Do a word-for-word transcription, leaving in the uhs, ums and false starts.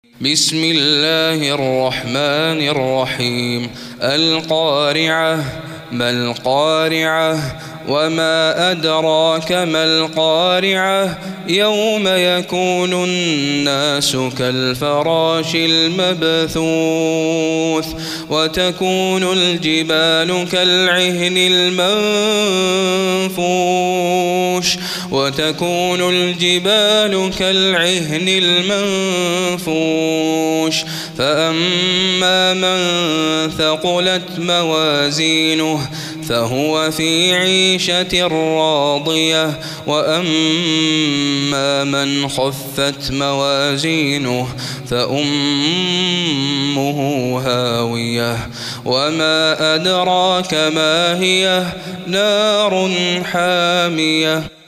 بسم الله الرحمن الرحيم. القارعة. ما القارعة؟ وما أدراك ما القارعة؟ يوم يكون الناس كالفراش المبثوث وتكون الجبال كالعهن المنفوش وتكون الجبال كالعهن المنفوش فأما من ثقلت موازينه فهو في عيشة راضية وأما من خفت موازينه فأمه هاوية وما أدراك ما هي؟ نار حامية.